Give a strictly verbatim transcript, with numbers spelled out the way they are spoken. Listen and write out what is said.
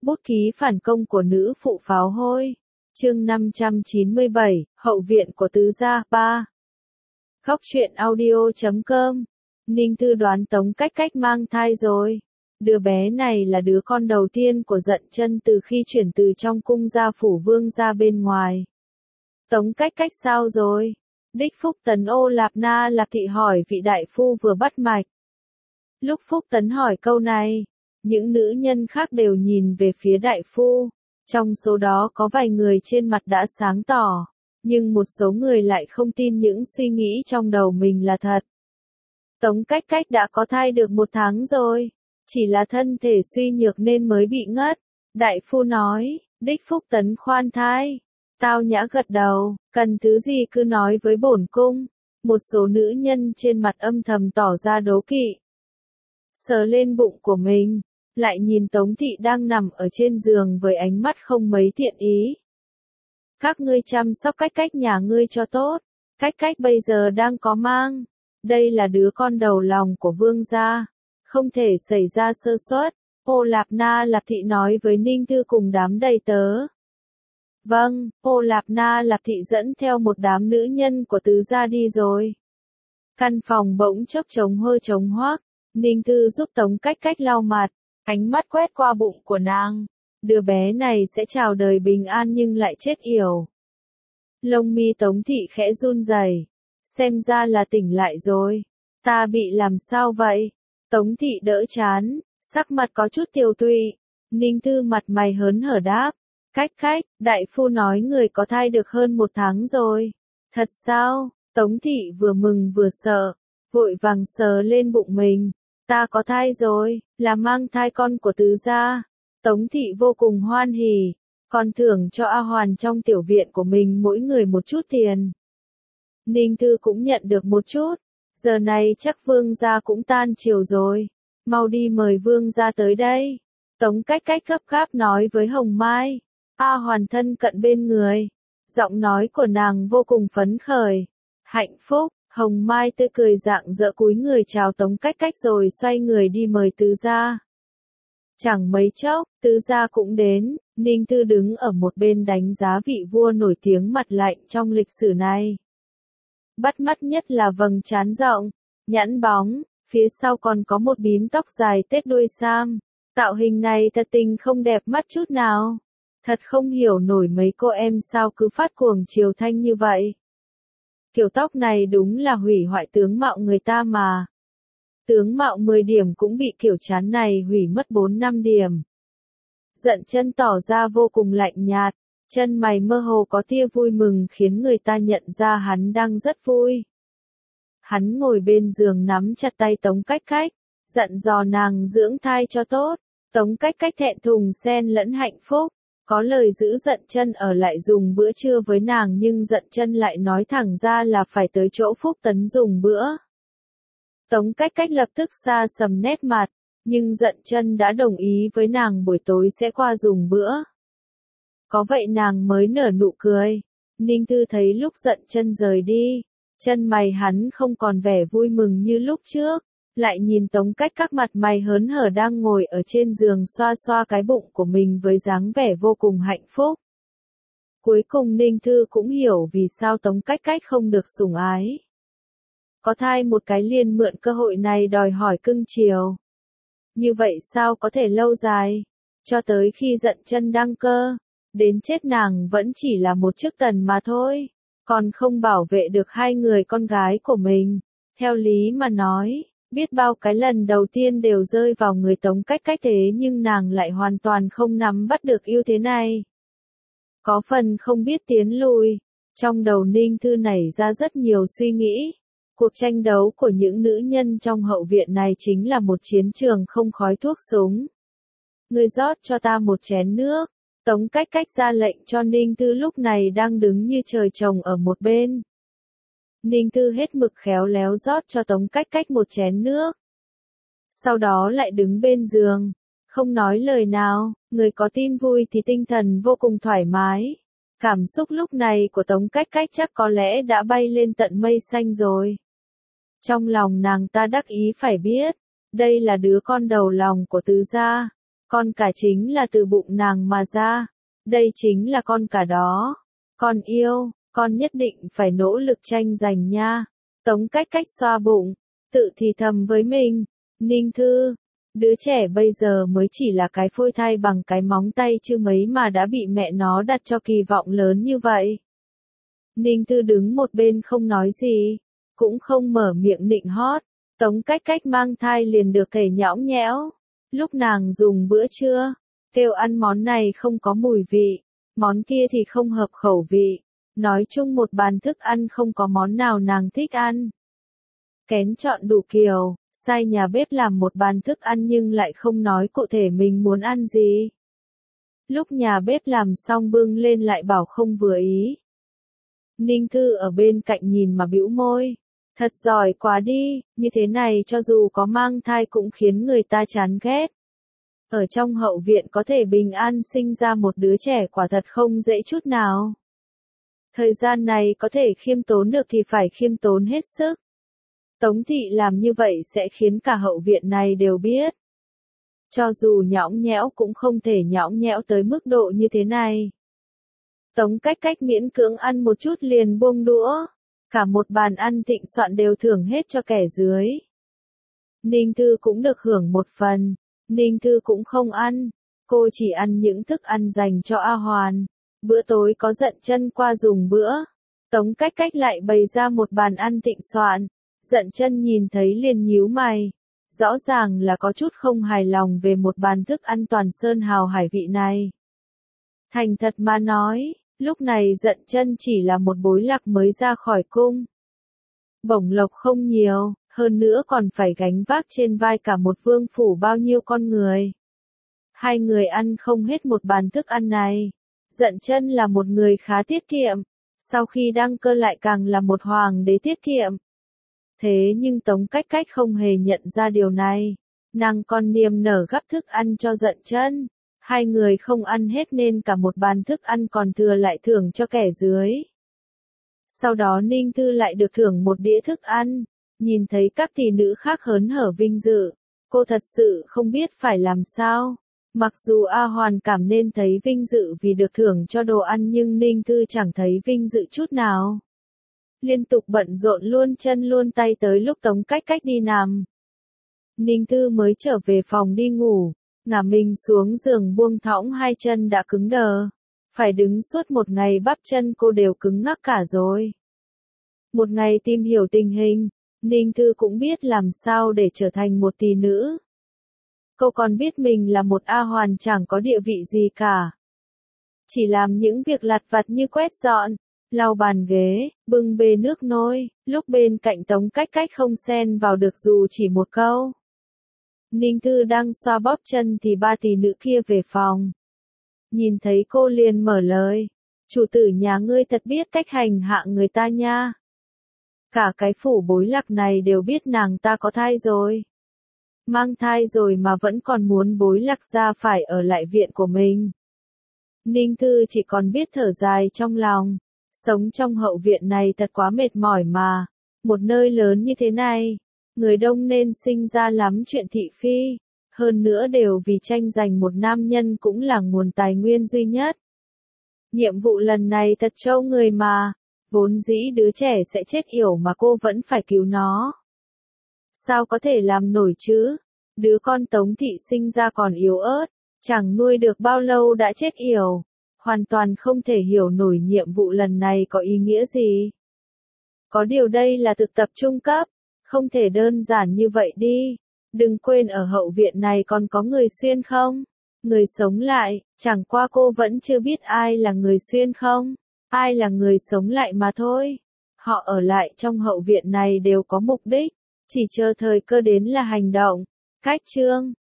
Bút ký phản công của nữ phụ pháo hôi. Chương năm trăm chín mươi bảy, Hậu viện của Tứ gia, ba. Khóc chuyện audio chấm com. Ninh Thư đoán Tống Cách Cách mang thai rồi. Đứa bé này là đứa con đầu tiên của Dận Chân từ khi chuyển từ trong cung gia phủ vương ra bên ngoài. Tống Cách Cách sao rồi? Đích Phúc Tấn Ô Lạp Na Lạp Thị hỏi vị đại phu vừa bắt mạch. Lúc Phúc Tấn hỏi câu này, những nữ nhân khác đều nhìn về phía đại phu. Trong số đó có vài người trên mặt đã sáng tỏ, nhưng một số người lại không tin những suy nghĩ trong đầu mình là thật. Tống Cách Cách đã có thai được một tháng rồi, chỉ là thân thể suy nhược nên mới bị ngất. Đại phu nói, Đích Phúc Tấn khoan thai. Tao nhã gật đầu, cần thứ gì cứ nói với bổn cung. Một số nữ nhân trên mặt âm thầm tỏ ra đố kỵ. Sờ lên bụng của mình, lại nhìn Tống Thị đang nằm ở trên giường với ánh mắt không mấy thiện ý. Các ngươi chăm sóc Cách Cách nhà ngươi cho tốt. Cách Cách bây giờ đang có mang. Đây là đứa con đầu lòng của vương gia. Không thể xảy ra sơ suất. Ô Lạp Na Lạp Thị nói với Ninh Thư cùng đám đầy tớ. Vâng, Ô Lạp Na Lạp Thị dẫn theo một đám nữ nhân của Tứ gia đi rồi. Căn phòng bỗng chốc trống hơ trống hoác. Ninh Thư giúp Tống Cách Cách lau mặt, ánh mắt quét qua bụng của nàng. Đứa bé này sẽ chào đời bình an nhưng lại chết yểu. Lông mi Tống Thị khẽ run rẩy, xem ra là tỉnh lại rồi. Ta bị làm sao vậy? Tống Thị đỡ chán, sắc mặt có chút tiều tụy. Ninh Thư mặt mày hớn hở đáp. Cách Cách, đại phu nói người có thai được hơn một tháng rồi. Thật sao? Tống Thị vừa mừng vừa sợ, vội vàng sờ lên bụng mình. Ta có thai rồi, là mang thai con của Tứ gia. Tống Thị vô cùng hoan hỉ, còn thưởng cho A Hoàn trong tiểu viện của mình mỗi người một chút tiền. Ninh Thư cũng nhận được một chút. Giờ này chắc vương gia cũng tan chiều rồi. Mau đi mời vương gia tới đây. Tống Cách Cách gấp gáp nói với Hồng Mai. A Hoàn thân cận bên người. Giọng nói của nàng vô cùng phấn khởi. Hạnh phúc. Hồng Mai tươi cười rạng rỡ cúi người chào Tống Cách Cách rồi xoay người đi mời Tứ gia. Chẳng mấy chốc, Tứ gia cũng đến. Ninh Thư đứng ở một bên đánh giá vị vua nổi tiếng mặt lạnh trong lịch sử này. Bắt mắt nhất là vầng trán rộng, nhẵn bóng, phía sau còn có một bím tóc dài tết đuôi sam. Tạo hình này thật tình không đẹp mắt chút nào. Thật không hiểu nổi mấy cô em sao cứ phát cuồng chiều thanh như vậy. Kiểu tóc này đúng là hủy hoại tướng mạo người ta mà. Tướng mạo mười điểm cũng bị kiểu chán này hủy mất bốn năm điểm. Dận Chân tỏ ra vô cùng lạnh nhạt, chân mày mơ hồ có tia vui mừng khiến người ta nhận ra hắn đang rất vui. Hắn ngồi bên giường nắm chặt tay Tống Cách Cách, dặn dò nàng dưỡng thai cho tốt. Tống Cách Cách thẹn thùng xen lẫn hạnh phúc. Có lời giữ Dận Chân ở lại dùng bữa trưa với nàng nhưng Dận Chân lại nói thẳng ra là phải tới chỗ Phúc Tấn dùng bữa. Tống Cách Cách lập tức xa sầm nét mặt, nhưng Dận Chân đã đồng ý với nàng buổi tối sẽ qua dùng bữa. Có vậy nàng mới nở nụ cười. Ninh Thư thấy lúc Dận Chân rời đi, chân mày hắn không còn vẻ vui mừng như lúc trước. Lại nhìn Tống Cách Các mặt mày hớn hở đang ngồi ở trên giường xoa xoa cái bụng của mình với dáng vẻ vô cùng hạnh phúc. Cuối cùng Ninh Thư cũng hiểu vì sao Tống Cách Cách không được sủng ái. Có thai một cái liền mượn cơ hội này đòi hỏi cưng chiều. Như vậy sao có thể lâu dài? Cho tới khi Dận Chân đăng cơ, đến chết nàng vẫn chỉ là một chức tần mà thôi. Còn không bảo vệ được hai người con gái của mình. Theo lý mà nói, biết bao cái lần đầu tiên đều rơi vào người Tống Cách Cách thế nhưng nàng lại hoàn toàn không nắm bắt được ưu thế này. Có phần không biết tiến lùi, trong đầu Ninh Thư nảy ra rất nhiều suy nghĩ. Cuộc tranh đấu của những nữ nhân trong hậu viện này chính là một chiến trường không khói thuốc súng. Ngươi rót cho ta một chén nước. Tống Cách Cách ra lệnh cho Ninh Thư lúc này đang đứng như trời trồng ở một bên. Ninh Thư hết mực khéo léo rót cho Tống Cách Cách một chén nước. Sau đó lại đứng bên giường, không nói lời nào, người có tin vui thì tinh thần vô cùng thoải mái. Cảm xúc lúc này của Tống Cách Cách chắc có lẽ đã bay lên tận mây xanh rồi. Trong lòng nàng ta đắc ý phải biết, đây là đứa con đầu lòng của Tứ gia. Con cả chính là từ bụng nàng mà ra. Đây chính là con cả đó. Con yêu, con nhất định phải nỗ lực tranh giành nha. Tống Cách Cách xoa bụng, tự thì thầm với mình. Ninh Thư, đứa trẻ bây giờ mới chỉ là cái phôi thai bằng cái móng tay chứ mấy mà đã bị mẹ nó đặt cho kỳ vọng lớn như vậy. Ninh Thư đứng một bên không nói gì, cũng không mở miệng nịnh hót. Tống Cách Cách mang thai liền được thể nhõng nhẽo. Lúc nàng dùng bữa trưa, kêu ăn món này không có mùi vị, món kia thì không hợp khẩu vị. Nói chung một bàn thức ăn không có món nào nàng thích ăn. Kén chọn đủ kiểu, sai nhà bếp làm một bàn thức ăn nhưng lại không nói cụ thể mình muốn ăn gì. Lúc nhà bếp làm xong bưng lên lại bảo không vừa ý. Ninh Thư ở bên cạnh nhìn mà bĩu môi. Thật giỏi quá đi, như thế này cho dù có mang thai cũng khiến người ta chán ghét. Ở trong hậu viện có thể bình an sinh ra một đứa trẻ quả thật không dễ chút nào. Thời gian này có thể khiêm tốn được thì phải khiêm tốn hết sức. Tống thị làm như vậy sẽ khiến cả hậu viện này đều biết. Cho dù nhõng nhẽo cũng không thể nhõng nhẽo tới mức độ như thế này. Tống Cách Cách miễn cưỡng ăn một chút liền buông đũa. Cả một bàn ăn thịnh soạn đều thưởng hết cho kẻ dưới. Ninh Thư cũng được hưởng một phần. Ninh Thư cũng không ăn. Cô chỉ ăn những thức ăn dành cho A Hoàn. Bữa tối có Dận Chân qua dùng bữa. Tống Cách Cách lại bày ra một bàn ăn thịnh soạn. Dận Chân nhìn thấy liền nhíu mày. Rõ ràng là có chút không hài lòng về một bàn thức ăn toàn sơn hào hải vị này. Thành thật mà nói, lúc này Dận Chân chỉ là một bối lạc mới ra khỏi cung. Bổng lộc không nhiều, hơn nữa còn phải gánh vác trên vai cả một vương phủ bao nhiêu con người. Hai người ăn không hết một bàn thức ăn này. Dận Chân là một người khá tiết kiệm, sau khi đăng cơ lại càng là một hoàng đế tiết kiệm. Thế nhưng Tống Cách Cách không hề nhận ra điều này. Nàng còn niềm nở gắp thức ăn cho Dận Chân. Hai người không ăn hết nên cả một bàn thức ăn còn thừa lại thưởng cho kẻ dưới. Sau đó Ninh Thư lại được thưởng một đĩa thức ăn. Nhìn thấy các tỷ nữ khác hớn hở vinh dự, cô thật sự không biết phải làm sao. Mặc dù A Hoàn cảm nên thấy vinh dự vì được thưởng cho đồ ăn nhưng Ninh Thư chẳng thấy vinh dự chút nào. Liên tục bận rộn luôn chân luôn tay tới lúc Tống Cách Cách đi nằm. Ninh Thư mới trở về phòng đi ngủ, ngả mình xuống giường buông thõng hai chân đã cứng đờ. Phải đứng suốt một ngày bắp chân cô đều cứng ngắc cả rồi. Một ngày tìm hiểu tình hình, Ninh Thư cũng biết làm sao để trở thành một tỷ nữ. Cô còn biết mình là một A Hoàn chẳng có địa vị gì cả. Chỉ làm những việc lặt vặt như quét dọn, lau bàn ghế, bưng bê nước nôi, lúc bên cạnh Tống Cách Cách không xen vào được dù chỉ một câu. Ninh Thư đang xoa bóp chân thì ba tỷ nữ kia về phòng. Nhìn thấy cô liền mở lời. Chủ tử nhà ngươi thật biết cách hành hạ người ta nha. Cả cái phủ bối lạc này đều biết nàng ta có thai rồi. Mang thai rồi mà vẫn còn muốn bối lạc ra phải ở lại viện của mình. Ninh Thư chỉ còn biết thở dài trong lòng. Sống trong hậu viện này thật quá mệt mỏi mà. Một nơi lớn như thế này, người đông nên sinh ra lắm chuyện thị phi. Hơn nữa đều vì tranh giành một nam nhân cũng là nguồn tài nguyên duy nhất. Nhiệm vụ lần này thật trâu người mà. Vốn dĩ đứa trẻ sẽ chết yểu mà cô vẫn phải cứu nó. Sao có thể làm nổi chứ? Đứa con Tống thị sinh ra còn yếu ớt, chẳng nuôi được bao lâu đã chết yểu. Hoàn toàn không thể hiểu nổi nhiệm vụ lần này có ý nghĩa gì. Có điều đây là thực tập trung cấp, không thể đơn giản như vậy đi. Đừng quên ở hậu viện này còn có người xuyên không? Người sống lại, chẳng qua cô vẫn chưa biết ai là người xuyên không? Ai là người sống lại mà thôi. Họ ở lại trong hậu viện này đều có mục đích, chỉ chờ thời cơ đến là hành động. Cách chương